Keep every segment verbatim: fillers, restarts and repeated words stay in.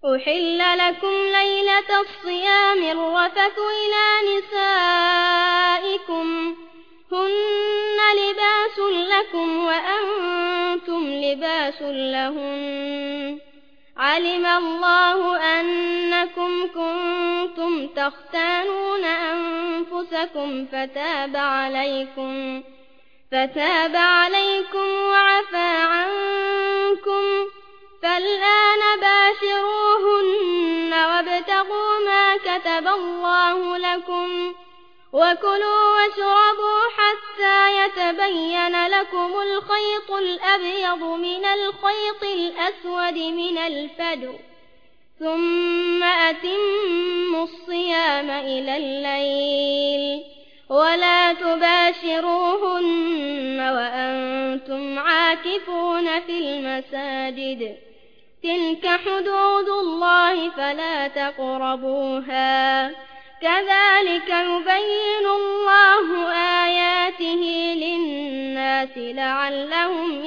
أحل لكم ليلة الصيام الرفث إلى نسائكم هن لباس لكم وأنتم لباس لهن علم الله أنكم كنتم تختانون أنفسكم فتاب عليكم فتاب عليكم وعفى عنكم فالآن باشروهن وابتغوا ما كتب الله لكم وكلوا واشربوا حتى يتبين لكم الخيط الأبيض من الخيط الأسود من الفجر ثم أتموا الصيام إلى الليل ولا تباشروهن وأنتم عاكفون في المساجد تلك حدود الله فلا تقربوها كذلك يبين الله آياته للناس لعلهم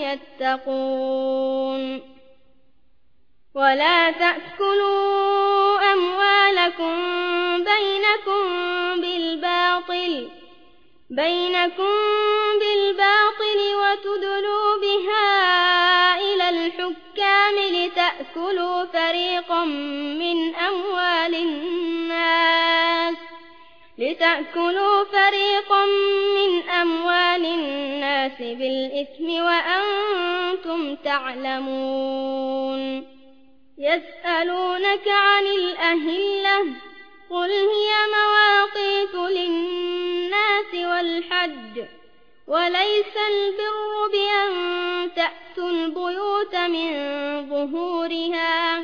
يتقون ولا تأكلوا أموالكم بينكم بالباطل بينكم بالباطل وتدلوا بها إلى الحكام لتأكلوا فريقا من أموال الناس لتأكلوا فريقا من أموال الناس بالإثم وأنتم تعلمون يسألونك عن الأهلة قل هي مواقيت للناس والحج وليس البر بأن تأتوا البيوت من ظهورها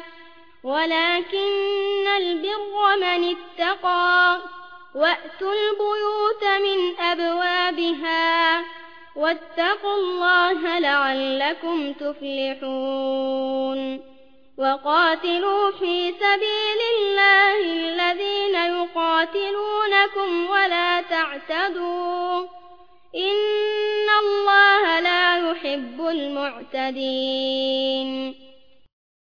ولكن البر من اتقى وأتوا البيوت من أبوابها واتقوا الله لعلكم تفلحون وقاتلوا في سبيل الله الذين يقاتلونكم ولا تعتدوا إن الله لا يحب المعتدين